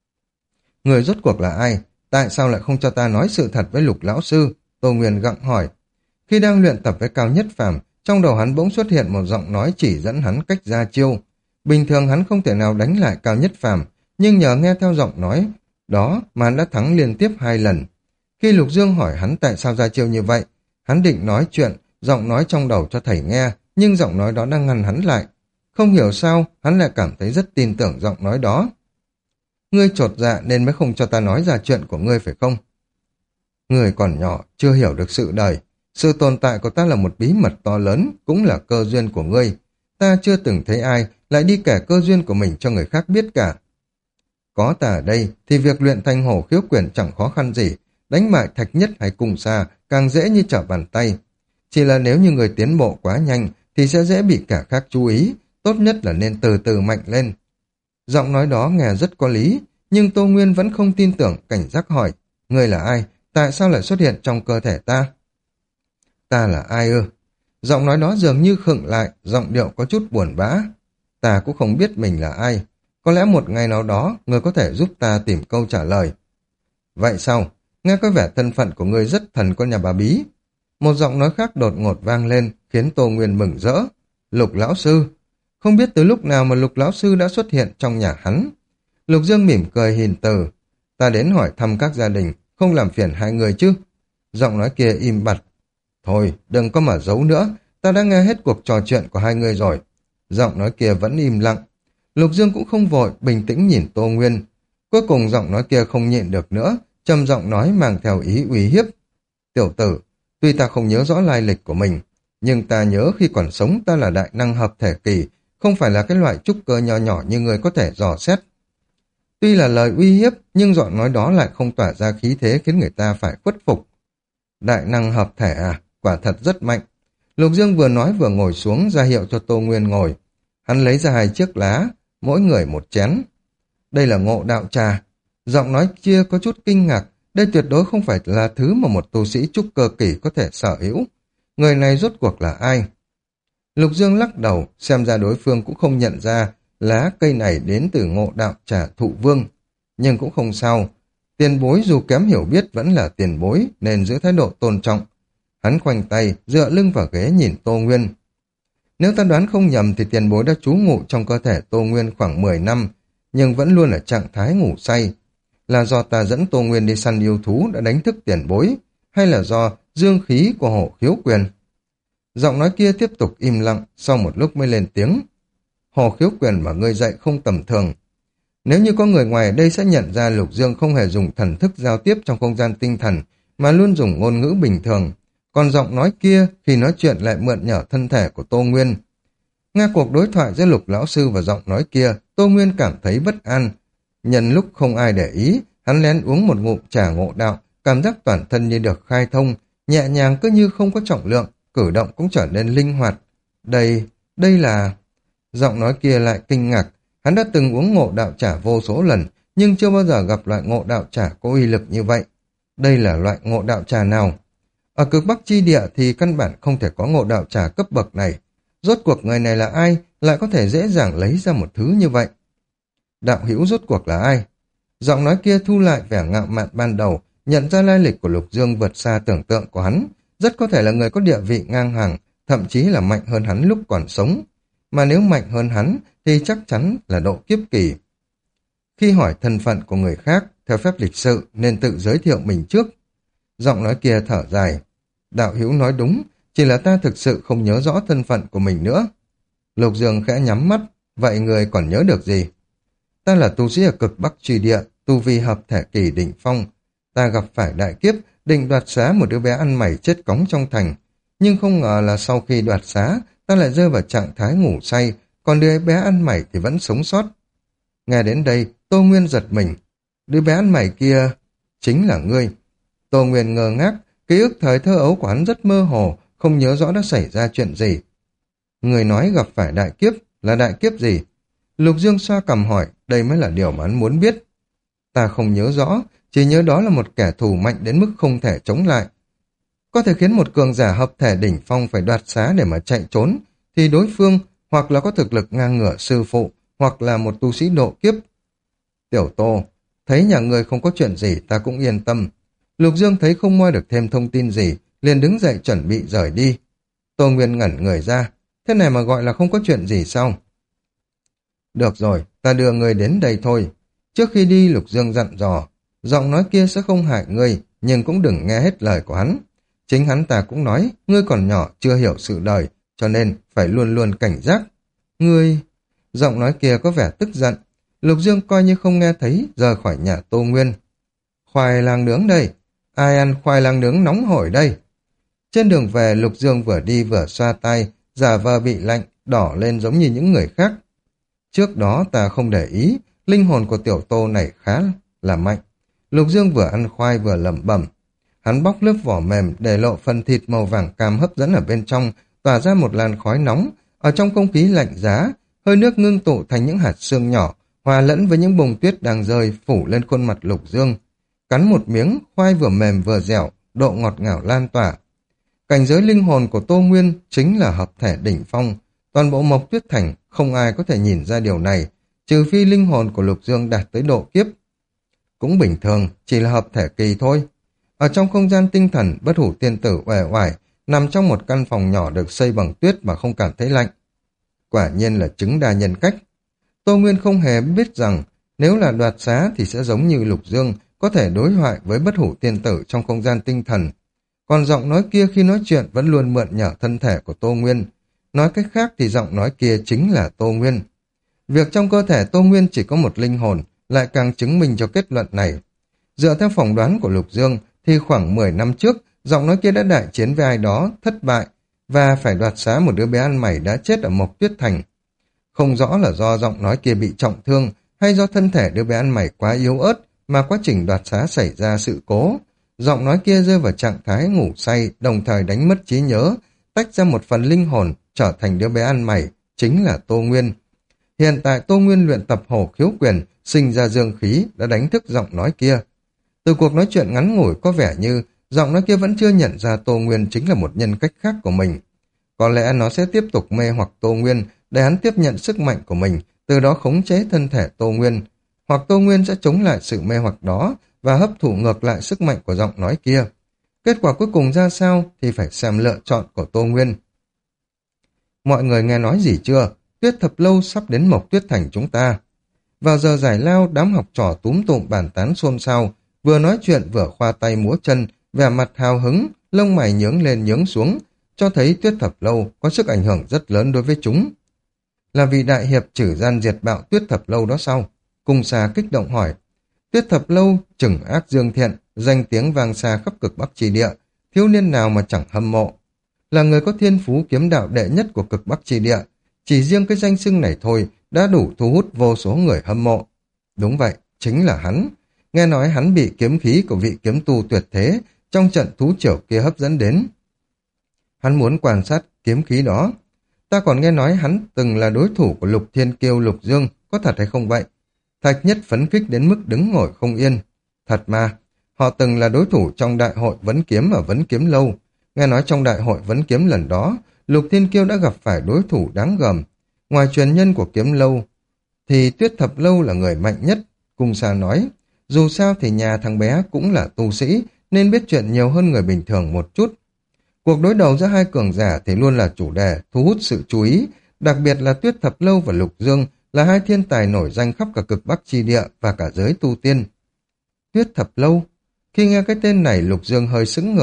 Người rốt cuộc là ai? Tại sao lại không cho ta nói sự thật với Lục lão sư? Tô Nguyên gặng hỏi. Khi đang luyện tập với Cao Nhất Phàm, trong đầu hắn bỗng xuất hiện một giọng nói chỉ dẫn hắn cách ra chiêu. Bình thường hắn không thể nào đánh lại Cao Nhất Phàm, nhưng nhờ nghe theo giọng nói đó mà hắn đã thắng liên tiếp 2 lần. Khi Lục Dương hỏi hắn tại sao ra chiêu như vậy, hắn định nói chuyện, giọng nói trong đầu cho thầy nghe, nhưng giọng nói đó đang ngăn hắn lại. Không hiểu sao, hắn lại cảm thấy rất tin tưởng giọng nói đó. Ngươi chột dạ nên mới không cho ta nói ra chuyện của ngươi phải không? Ngươi còn nhỏ, chưa hiểu được sự đời. Sự tồn tại của ta là một bí mật to lớn, cũng là cơ duyên của ngươi. Ta chưa từng thấy ai lại đi kể cơ duyên của mình cho người khác biết cả. Có ta ở đây thì việc luyện thành hổ khiếu quyền chẳng khó khăn gì, đánh bại Thạch Nhất hay Cùng Sa càng dễ như trở bàn tay. Chỉ là nếu như người tiến bộ quá nhanh thì sẽ dễ bị cả khác chú ý, tốt nhất là nên từ từ mạnh lên. Giọng nói đó nghe rất có lý, nhưng Tô Nguyên vẫn không tin tưởng, cảnh giác hỏi, ngươi là ai, tại sao lại xuất hiện trong cơ thể ta? Ta là ai ư? Giọng nói đó dường như khựng lại, giọng điệu có chút buồn bã. Ta cũng không biết mình là ai, có lẽ một ngày nào đó ngươi có thể giúp ta tìm câu trả lời. Vậy sao? Nghe có vẻ thân phận của ngươi rất thần con nhà bà Bí. Một giọng nói khác đột ngột vang lên, khiến Tô Nguyên mừng rỡ. Lục lão sư. Không biết từ lúc nào mà Lục lão sư đã xuất hiện trong nhà hắn. Lục Dương mỉm cười hiền từ. Ta đến hỏi thăm các gia đình, không làm phiền hai người chứ. Giọng nói kia im bặt. Thôi, đừng có mở giấu nữa, ta đã nghe hết cuộc trò chuyện của hai người rồi. Giọng nói kia vẫn im lặng. Lục Dương cũng không vội, bình tĩnh nhìn Tô Nguyên. Cuối cùng giọng nói kia không nhịn được nữa, trầm giọng nói mang theo ý uy hiếp. Tiểu tử, tuy ta không nhớ rõ lai lịch của mình, nhưng ta nhớ khi còn sống ta là đại năng hợp thể kỳ, không phải là cái loại trúc cơ nhỏ nhỏ như người có thể dò xét. Tuy là lời uy hiếp, nhưng giọng nói đó lại không tỏa ra khí thế khiến người ta phải khuất phục. Đại năng hợp thể à, quả thật rất mạnh. Lục Dương vừa nói vừa ngồi xuống ra hiệu cho Tô Nguyên ngồi. Hắn lấy ra 2 chiếc lá, mỗi người 1 chén. Đây là ngộ đạo trà. Giọng nói kia có chút kinh ngạc, đây tuyệt đối không phải là thứ mà một tu sĩ trúc cơ kỳ có thể sở hữu. Người này rốt cuộc là ai? Lục Dương lắc đầu, xem ra đối phương cũng không nhận ra lá cây này đến từ ngộ đạo trà thụ vương. Nhưng cũng không sao, tiền bối dù kém hiểu biết vẫn là tiền bối nên giữ thái độ tôn trọng. Hắn khoanh tay, dựa lưng vào ghế nhìn Tô Nguyên. Nếu ta đoán không nhầm thì tiền bối đã trú ngụ trong cơ thể Tô Nguyên khoảng 10 năm, nhưng vẫn luôn ở trạng thái ngủ say. Là do ta dẫn Tô Nguyên đi săn yêu thú đã đánh thức tiền bối, hay là do dương khí của hổ khiếu quyền? Giọng nói kia tiếp tục im lặng, sau một lúc mới lên tiếng. Hổ khiếu quyền mà ngươi dạy không tầm thường. Nếu như có người ngoài ở đây sẽ nhận ra Lục Dương không hề dùng thần thức giao tiếp trong không gian tinh thần, mà luôn dùng ngôn ngữ bình thường. Còn giọng nói kia khi nói chuyện lại mượn nhờ thân thể của Tô Nguyên. Nghe cuộc đối thoại giữa Lục lão sư và giọng nói kia, Tô Nguyên cảm thấy bất an. Nhân lúc không ai để ý, hắn lén uống một ngụm trà ngộ đạo, cảm giác toàn thân như được khai thông, nhẹ nhàng cứ như không có trọng lượng, cử động cũng trở nên linh hoạt. Đây là... Giọng nói kia lại kinh ngạc, hắn đã từng uống ngộ đạo trà vô số lần, nhưng chưa bao giờ gặp loại ngộ đạo trà có uy lực như vậy. Đây là loại ngộ đạo trà nào? Ở cực Bắc chi địa thì căn bản không thể có ngộ đạo trà cấp bậc này. Rốt cuộc người này là ai, lại có thể dễ dàng lấy ra một thứ như vậy? Đạo hữu rốt cuộc là ai? Giọng nói kia thu lại vẻ ngạo mạn ban đầu, nhận ra lai lịch của Lục Dương vượt xa tưởng tượng của hắn, rất có thể là người có địa vị ngang hàng, thậm chí là mạnh hơn hắn lúc còn sống. Mà nếu mạnh hơn hắn thì chắc chắn là độ kiếp kỳ. Khi hỏi thân phận của người khác, theo phép lịch sự nên tự giới thiệu mình trước. Giọng nói kia thở dài. đạo hữu nói đúng, chỉ là ta thực sự không nhớ rõ thân phận của mình nữa. Lục Dương khẽ nhắm mắt, vậy người còn nhớ được gì? Ta là tu sĩ ở cực Bắc Truy Địa, tu vi hợp thể kỳ đỉnh phong. Ta gặp phải đại kiếp, định đoạt xá một đứa bé ăn mày chết cóng trong thành. Nhưng không ngờ là sau khi đoạt xá, ta lại rơi vào trạng thái ngủ say, còn đứa bé ăn mày thì vẫn sống sót. Nghe đến đây, Tô Nguyên giật mình. Đứa bé ăn mày kia chính là ngươi. Tô Nguyên ngơ ngác, ký ức thời thơ ấu của hắn rất mơ hồ, không nhớ rõ đã xảy ra chuyện gì. Người nói gặp phải đại kiếp, là đại kiếp gì? Lục Dương xoa cằm hỏi, đây mới là điều mà hắn muốn biết. Ta không nhớ rõ, chỉ nhớ đó là một kẻ thù mạnh đến mức không thể chống lại. Có thể khiến một cường giả hợp thể đỉnh phong phải đoạt xá để mà chạy trốn, thì đối phương hoặc là có thực lực ngang ngửa sư phụ, hoặc là một tu sĩ độ kiếp. Tiểu Tô, thấy nhà người không có chuyện gì ta cũng yên tâm. Lục Dương thấy không moi được thêm thông tin gì, liền đứng dậy chuẩn bị rời đi. Tô Nguyên ngẩn người ra, thế này mà gọi là không có chuyện gì sao? Được rồi, ta đưa người đến đây thôi. Trước khi đi Lục Dương dặn dò, giọng nói kia sẽ không hại ngươi, nhưng cũng đừng nghe hết lời của hắn. Chính hắn ta cũng nói, ngươi còn nhỏ, chưa hiểu sự đời, cho nên phải luôn luôn cảnh giác. Ngươi... Giọng nói kia có vẻ tức giận. Lục Dương coi như không nghe thấy, rời khỏi nhà Tô Nguyên. Khoai lang nướng đây. Ai ăn khoai lang nướng nóng hổi đây? Trên đường về, Lục Dương vừa đi vừa xoa tay, giả vờ bị lạnh, đỏ lên giống như những người khác. Trước đó ta không để ý, linh hồn của tiểu Tô này khá là mạnh. Lục Dương vừa ăn khoai vừa lẩm bẩm. Hắn bóc lớp vỏ mềm để lộ phần thịt màu vàng cam hấp dẫn ở bên trong, tỏa ra một làn khói nóng. Ở trong không khí lạnh giá, hơi nước ngưng tụ thành những hạt sương nhỏ, hòa lẫn với những bông tuyết đang rơi phủ lên khuôn mặt Lục Dương. Cắn một miếng, khoai vừa mềm vừa dẻo, độ ngọt ngào lan tỏa. Cảnh giới linh hồn của Tô Nguyên chính là hợp thể đỉnh phong. Toàn bộ Mộc Tuyết Thành không ai có thể nhìn ra điều này, trừ phi linh hồn của Lục Dương đạt tới độ kiếp. Cũng bình thường, chỉ là hợp thể kỳ thôi. Ở trong không gian tinh thần, Bất Hủ tiên tử uể oải nằm trong một căn phòng nhỏ được xây bằng tuyết mà không cảm thấy lạnh. Quả nhiên là chứng đa nhân cách. Tô Nguyên không hề biết rằng nếu là đoạt xá thì sẽ giống như Lục Dương, có thể đối thoại với Bất Hủ tiên tử trong không gian tinh thần. Còn giọng nói kia khi nói chuyện vẫn luôn mượn nhờ thân thể của Tô Nguyên. Nói cách khác thì giọng nói kia chính là Tô Nguyên. Việc trong cơ thể Tô Nguyên chỉ có một linh hồn lại càng chứng minh cho kết luận này. Dựa theo phỏng đoán của Lục Dương thì khoảng 10 năm trước, giọng nói kia đã đại chiến với ai đó, thất bại và phải đoạt xá một đứa bé ăn mày đã chết ở Mộc Tuyết Thành. Không rõ là do giọng nói kia bị trọng thương hay do thân thể đứa bé ăn mày quá yếu ớt mà quá trình đoạt xá xảy ra sự cố. Giọng nói kia rơi vào trạng thái ngủ say, đồng thời đánh mất trí nhớ, tách ra một phần linh hồn, trở thành đứa bé ăn mày, chính là Tô Nguyên. Hiện tại Tô Nguyên luyện tập hổ khiếu quyền, sinh ra dương khí, đã đánh thức giọng nói kia. Từ cuộc nói chuyện ngắn ngủi có vẻ như giọng nói kia vẫn chưa nhận ra Tô Nguyên chính là một nhân cách khác của mình. Có lẽ nó sẽ tiếp tục mê hoặc Tô Nguyên để hắn tiếp nhận sức mạnh của mình, từ đó khống chế thân thể Tô Nguyên. Hoặc Tô Nguyên sẽ chống lại sự mê hoặc đó và hấp thụ ngược lại sức mạnh của giọng nói kia. Kết quả cuối cùng ra sao thì phải xem lựa chọn của Tô Nguyên. Mọi người nghe nói gì chưa? Tuyết Thập Lâu sắp đến Mộc Tuyết Thành chúng ta. Vào giờ giải lao, đám học trò túm tụm bàn tán xôn xao, vừa nói chuyện vừa khoa tay múa chân, vẻ mặt hào hứng, lông mày nhướng lên nhướng xuống, cho thấy Tuyết Thập Lâu có sức ảnh hưởng rất lớn đối với chúng. Là vì đại hiệp trừ gian diệt bạo Tuyết Thập Lâu đó sao? Cung Sa kích động hỏi. Tuyết Thập Lâu trừng ác dương thiện, danh tiếng vang xa khắp cực Bắc Chi Địa, thiếu niên nào mà chẳng hâm mộ. Là người có thiên phú kiếm đạo đệ nhất của cực Bắc Chi Địa, chỉ riêng cái danh xưng này thôi đã đủ thu hút vô số người hâm mộ. Đúng vậy, chính là hắn. Nghe nói hắn bị kiếm khí của vị kiếm tu tuyệt thế trong trận thú triều kia hấp dẫn đến. Hắn muốn quan sát kiếm khí đó. Ta còn nghe nói hắn từng là đối thủ của Lục Thiên Kiêu Lục Dương, có thật hay không vậy? Thạch Nhất phấn khích đến mức đứng ngồi không yên. Thật mà, họ từng là đối thủ trong đại hội Vấn Kiếm ở Vấn Kiếm Lâu. Nghe nói trong đại hội Vấn Kiếm lần đó, Lục Thiên Kiêu đã gặp phải đối thủ đáng gờm. Ngoài truyền nhân của Kiếm Lâu, thì Tuyết Thập Lâu là người mạnh nhất. Cung Sa nói, dù sao thì nhà thằng bé cũng là tu sĩ, nên biết chuyện nhiều hơn người bình thường một chút. Cuộc đối đầu giữa hai cường giả thì luôn là chủ đề, thu hút sự chú ý, đặc biệt là Tuyết Thập Lâu và Lục Dương là hai thiên tài nổi danh khắp cả cực Bắc Chi Địa và cả giới tu tiên. Tuyết Thập Lâu, khi nghe cái tên này Lục Dương hơi sững người,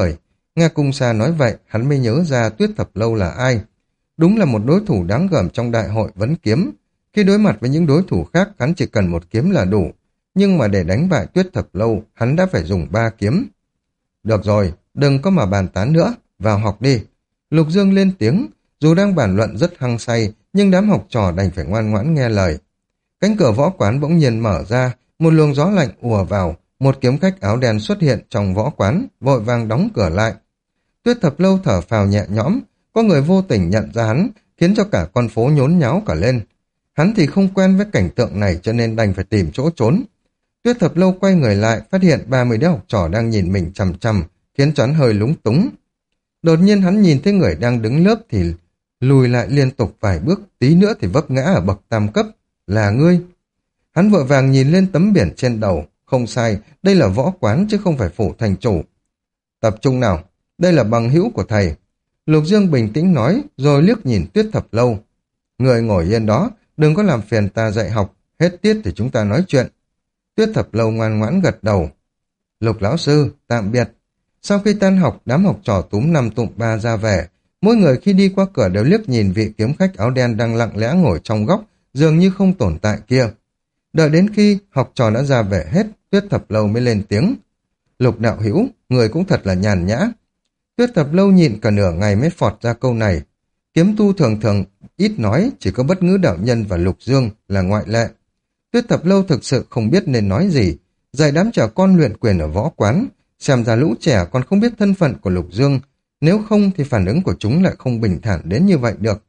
Nghe Cung Sa nói vậy, hắn mới nhớ ra Tuyết Thập Lâu là ai. Đúng là một đối thủ đáng gờm trong đại hội vấn kiếm. Khi đối mặt với những đối thủ khác, hắn chỉ cần một kiếm là đủ. Nhưng mà để đánh bại Tuyết Thập Lâu, hắn đã phải dùng 3 kiếm. Được rồi, đừng có mà bàn tán nữa, vào học đi. Lục Dương lên tiếng, dù đang bàn luận rất hăng say, nhưng đám học trò đành phải ngoan ngoãn nghe lời. Cánh cửa võ quán bỗng nhiên mở ra, một luồng gió lạnh ùa vào, một kiếm khách áo đen xuất hiện trong võ quán, vội vàng đóng cửa lại. Tuyết Thập Lâu thở phào nhẹ nhõm, có người vô tình nhận ra hắn, khiến cho cả con phố nhốn nháo cả lên. Hắn thì không quen với cảnh tượng này cho nên đành phải tìm chỗ trốn. Tuyết Thập Lâu quay người lại, phát hiện 30 đứa học trò đang nhìn mình chằm chằm, khiến cho hắn hơi lúng túng. Đột nhiên hắn nhìn thấy người đang đứng lớp thì lùi lại liên tục vài bước, tí nữa thì vấp ngã ở bậc tam cấp. Là ngươi. Hắn vội vàng nhìn lên tấm biển trên đầu. Không sai, đây là võ quán chứ không phải phủ thành chủ. Tập trung nào, đây là bằng hữu của thầy. Lục Dương bình tĩnh nói, rồi liếc nhìn Tuyết Thập Lâu. Người ngồi yên đó, đừng có làm phiền ta dạy học, hết tiết thì chúng ta nói chuyện. Tuyết Thập Lâu ngoan ngoãn gật đầu. Lục lão sư, tạm biệt. Sau khi tan học, đám học trò túm 5 tụm 3 ra về. Mỗi người khi đi qua cửa đều liếc nhìn vị kiếm khách áo đen đang lặng lẽ ngồi trong góc, dường như không tồn tại kia. Đợi đến khi học trò đã ra về hết, Tuyết Thập Lâu mới lên tiếng. Lục đạo hữu, người cũng thật là nhàn nhã. Tuyết Thập Lâu nhịn cả nửa ngày mới phọt ra câu này. Kiếm tu thường thường ít nói, chỉ có Bất Ngữ đạo nhân và Lục Dương là ngoại lệ. Tuyết Thập Lâu thực sự không biết nên nói gì. Dạy đám trẻ con luyện quyền ở võ quán, xem ra lũ trẻ còn không biết thân phận của Lục Dương, nếu không thì phản ứng của chúng lại không bình thản đến như vậy được.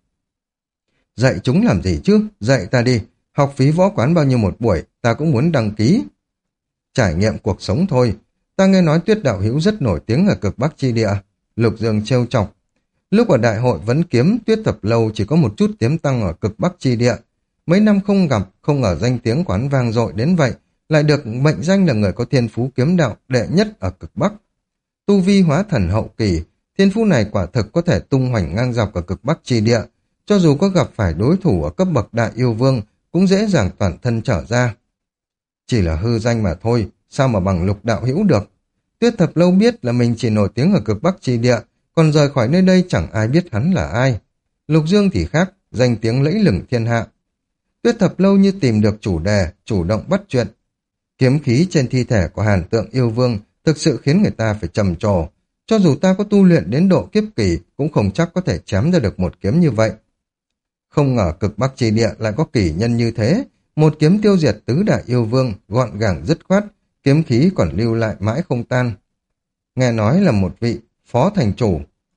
Dạy chúng làm gì chứ? Dạy ta đi. Học phí võ quán bao nhiêu một buổi, ta cũng muốn đăng ký. Trải nghiệm cuộc sống thôi. Ta nghe nói Tuyết đạo hữu rất nổi tiếng ở cực Bắc chi địa. Lục Dương trêu chọc. Lúc ở đại hội vấn kiếm, Tuyết Thập Lâu chỉ có một chút tiếng tăm ở cực Bắc chi địa. Mấy năm không gặp, không ngờ danh tiếng quán vang dội đến vậy, lại được mệnh danh là người có thiên phú kiếm đạo đệ nhất ở cực Bắc. Tu vi hóa thần hậu kỳ, thiên phú này quả thực có thể tung hoành ngang dọc ở cực Bắc chi địa. Cho dù có gặp phải đối thủ ở cấp bậc đại yêu vương, cũng dễ dàng toàn thân trở ra. Chỉ là hư danh mà thôi, sao mà bằng Lục đạo hữu được. Tuyết Thập Lâu biết là mình chỉ nổi tiếng ở cực Bắc chi địa, còn rời khỏi nơi đây chẳng ai biết hắn là ai. Lục Dương thì khác, danh tiếng lẫy lừng thiên hạ. Tuyết Thập Lâu như tìm được chủ đề, chủ động bắt chuyện. Kiếm khí trên thi thể của Hàn Tượng yêu vương thực sự khiến người ta phải trầm trồ. Cho dù ta có tu luyện đến độ kiếp kỳ, cũng không chắc có thể chém ra được một kiếm như vậy. Không ngờ cực Bắc chi địa lại có kỳ nhân như thế, một kiếm tiêu diệt tứ đại yêu vương, gọn gàng dứt khoát, kiếm khí còn lưu lại mãi không tan. Nghe nói là một vị phó thành chủ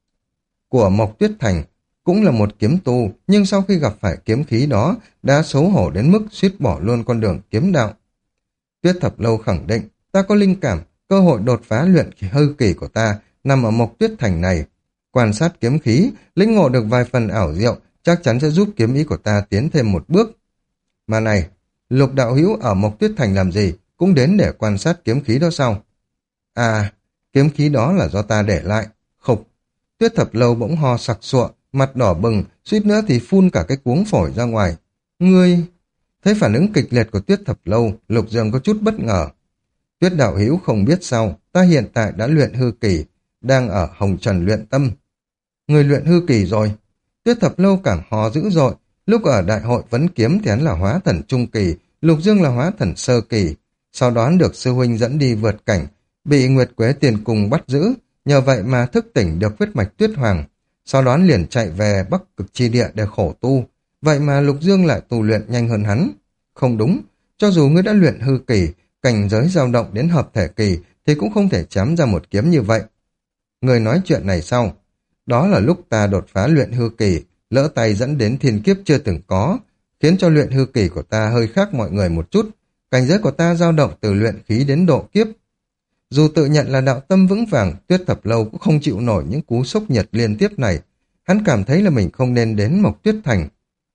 của Mộc Tuyết Thành, cũng là một kiếm tu, nhưng sau khi gặp phải kiếm khí đó, đã xấu hổ đến mức suýt bỏ luôn con đường kiếm đạo. Tuyết Thập Lâu khẳng định, ta có linh cảm, cơ hội đột phá luyện hư kỳ của ta nằm ở Mộc Tuyết Thành này. Quan sát kiếm khí, lĩnh ngộ được vài phần ảo diệu, chắc chắn sẽ giúp kiếm ý của ta tiến thêm một bước. Mà này, Lục đạo hữu ở Mộc Tuyết Thành làm gì, cũng đến để quan sát kiếm khí đó sao? À, kiếm khí đó là do ta để lại. Khục. Tuyết Thập Lâu bỗng ho sặc sụa, mặt đỏ bừng, suýt nữa thì phun cả cái cuống phổi ra ngoài. Ngươi... Thấy phản ứng kịch liệt của Tuyết Thập Lâu, Lục Dương có chút bất ngờ. Tuyết đạo hữu không biết sao, ta hiện tại đã luyện hư kỳ, đang ở Hồng Trần luyện tâm. Người luyện hư kỳ rồi. Tuyết Thập Lâu càng ho dữ dội. Lúc ở đại hội vấn kiếm thì hắn là hóa thần trung kỳ, Lục Dương là hóa thần sơ kỳ. Sau đó hắn được sư huynh dẫn đi vượt cảnh, bị Nguyệt Quế Tiền Cung bắt giữ, nhờ vậy mà thức tỉnh được huyết mạch Tuyết Hoàng. Sau đó hắn liền chạy về Bắc Cực chi địa để khổ tu. Vậy mà Lục Dương lại tu luyện nhanh hơn hắn. Không đúng, cho dù ngươi đã luyện hư kỳ, cảnh giới dao động đến hợp thể kỳ thì cũng không thể chém ra một kiếm như vậy. Người nói chuyện này sau, đó là lúc ta đột phá luyện hư kỳ, lỡ tay dẫn đến thiên kiếp chưa từng có, khiến cho luyện hư kỳ của ta hơi khác mọi người một chút. Cảnh giới của ta dao động từ luyện khí đến độ kiếp. Dù tự nhận là đạo tâm vững vàng, Tuyết Thập Lâu cũng không chịu nổi những cú sốc nhiệt liên tiếp này. Hắn cảm thấy là mình không nên đến Mộc Tuyết Thành.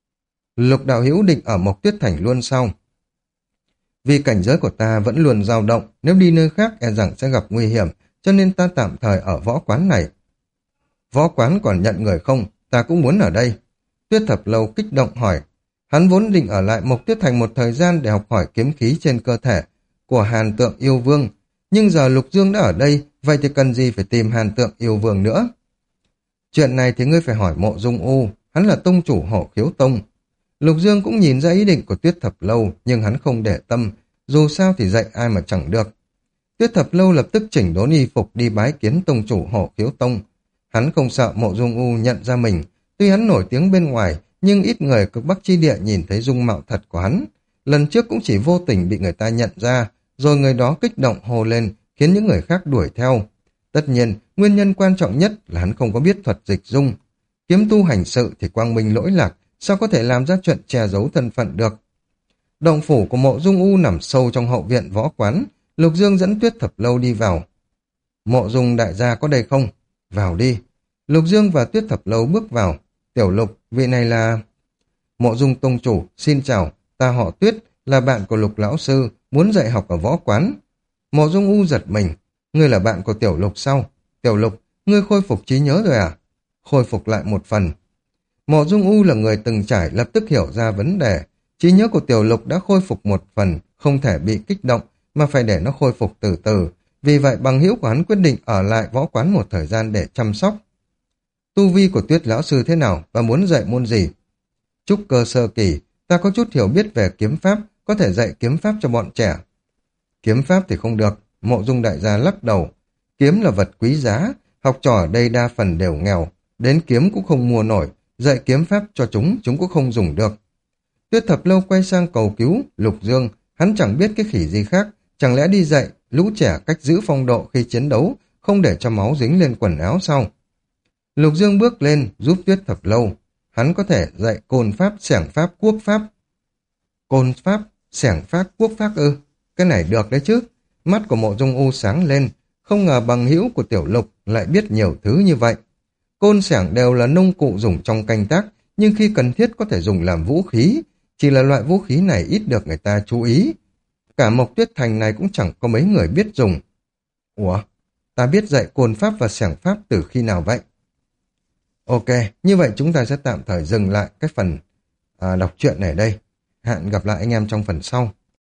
Lục đạo hữu định ở Mộc Tuyết Thành luôn sau. Vì cảnh giới của ta vẫn luôn dao động, nếu đi nơi khác e rằng sẽ gặp nguy hiểm, cho nên ta tạm thời ở võ quán này. Võ quán còn nhận người không? Ta cũng muốn ở đây. Tuyết Thập Lâu kích động hỏi. Hắn vốn định ở lại Mộc Tuyết Thành một thời gian để học hỏi kiếm khí trên cơ thể của Hàn Tượng yêu vương, nhưng giờ Lục Dương đã ở đây, vậy thì cần gì phải tìm Hàn Tượng Yêu Vương nữa. Chuyện này thì ngươi phải hỏi Mộ Dung U, hắn là tông chủ Hổ Khiếu Tông. Lục Dương cũng nhìn ra ý định của Tuyết Thập Lâu, nhưng hắn không để tâm, dù sao thì dạy ai mà chẳng được. Tuyết Thập Lâu lập tức chỉnh đốn y phục đi bái kiến tông chủ Hổ Khiếu Tông. Hắn không sợ Mộ Dung U nhận ra mình, tuy hắn nổi tiếng bên ngoài, nhưng ít người cực Bắc chi địa nhìn thấy dung mạo thật của hắn. Lần trước cũng chỉ vô tình bị người ta nhận ra, rồi người đó kích động hô lên, khiến những người khác đuổi theo. Tất nhiên, nguyên nhân quan trọng nhất là hắn không có biết thuật dịch dung. Kiếm tu hành sự thì quang minh lỗi lạc, sao có thể làm ra chuyện che giấu thân phận được. Động phủ của Mộ Dung U nằm sâu trong hậu viện võ quán, Lục Dương dẫn Tuyết Thập Lâu đi vào. Mộ Dung đại gia có đây không? Vào đi. Lục Dương và Tuyết Thập Lâu bước vào. Tiểu Lục, vị này là... Mộ Dung tông chủ, xin chào, ta họ Tuyết, là bạn của Lục lão sư, muốn dạy học ở võ quán. Mộ Dung U giật mình, ngươi là bạn của Tiểu Lục sao? Tiểu Lục, ngươi khôi phục trí nhớ rồi à? Khôi phục lại một phần. Mộ Dung U là người từng trải, lập tức hiểu ra vấn đề. Trí nhớ của Tiểu Lục đã khôi phục một phần, không thể bị kích động, mà phải để nó khôi phục từ từ. Vì vậy bằng hữu của hắn quyết định ở lại võ quán một thời gian để chăm sóc. Tu vi của Tuyết lão sư thế nào và muốn dạy môn gì? Trúc cơ sơ kỳ, ta có chút hiểu biết về kiếm pháp, có thể dạy kiếm pháp cho bọn trẻ. Kiếm pháp thì không được, Mộ Dung đại gia lắc đầu. Kiếm là vật quý giá, học trò ở đây đa phần đều nghèo, đến kiếm cũng không mua nổi, dạy kiếm pháp cho chúng cũng không dùng được. Tuyết Thập Lâu quay sang cầu cứu Lục Dương, hắn chẳng biết cái khỉ gì khác, chẳng lẽ đi dạy lũ trẻ cách giữ phong độ khi chiến đấu, không để cho máu dính lên quần áo sao? Lục Dương bước lên giúp Tuyết Thập Lâu, hắn có thể dạy côn pháp, xẻng pháp, quốc pháp. Côn pháp, xẻng pháp, quốc pháp ư? Cái này được đấy chứ. Mắt của Mộ Dung U sáng lên, không ngờ bằng hữu của Tiểu Lục lại biết nhiều thứ như vậy. Côn xẻng đều là nông cụ dùng trong canh tác, nhưng khi cần thiết có thể dùng làm vũ khí, chỉ là loại vũ khí này ít được người ta chú ý. Cả Mộc Tuyết Thành này cũng chẳng có mấy người biết dùng. Ủa, ta biết dạy côn pháp và xẻng pháp từ khi nào vậy? Ok, như vậy chúng ta sẽ tạm thời dừng lại cái phần đọc truyện này đây. Hẹn gặp lại anh em trong phần sau.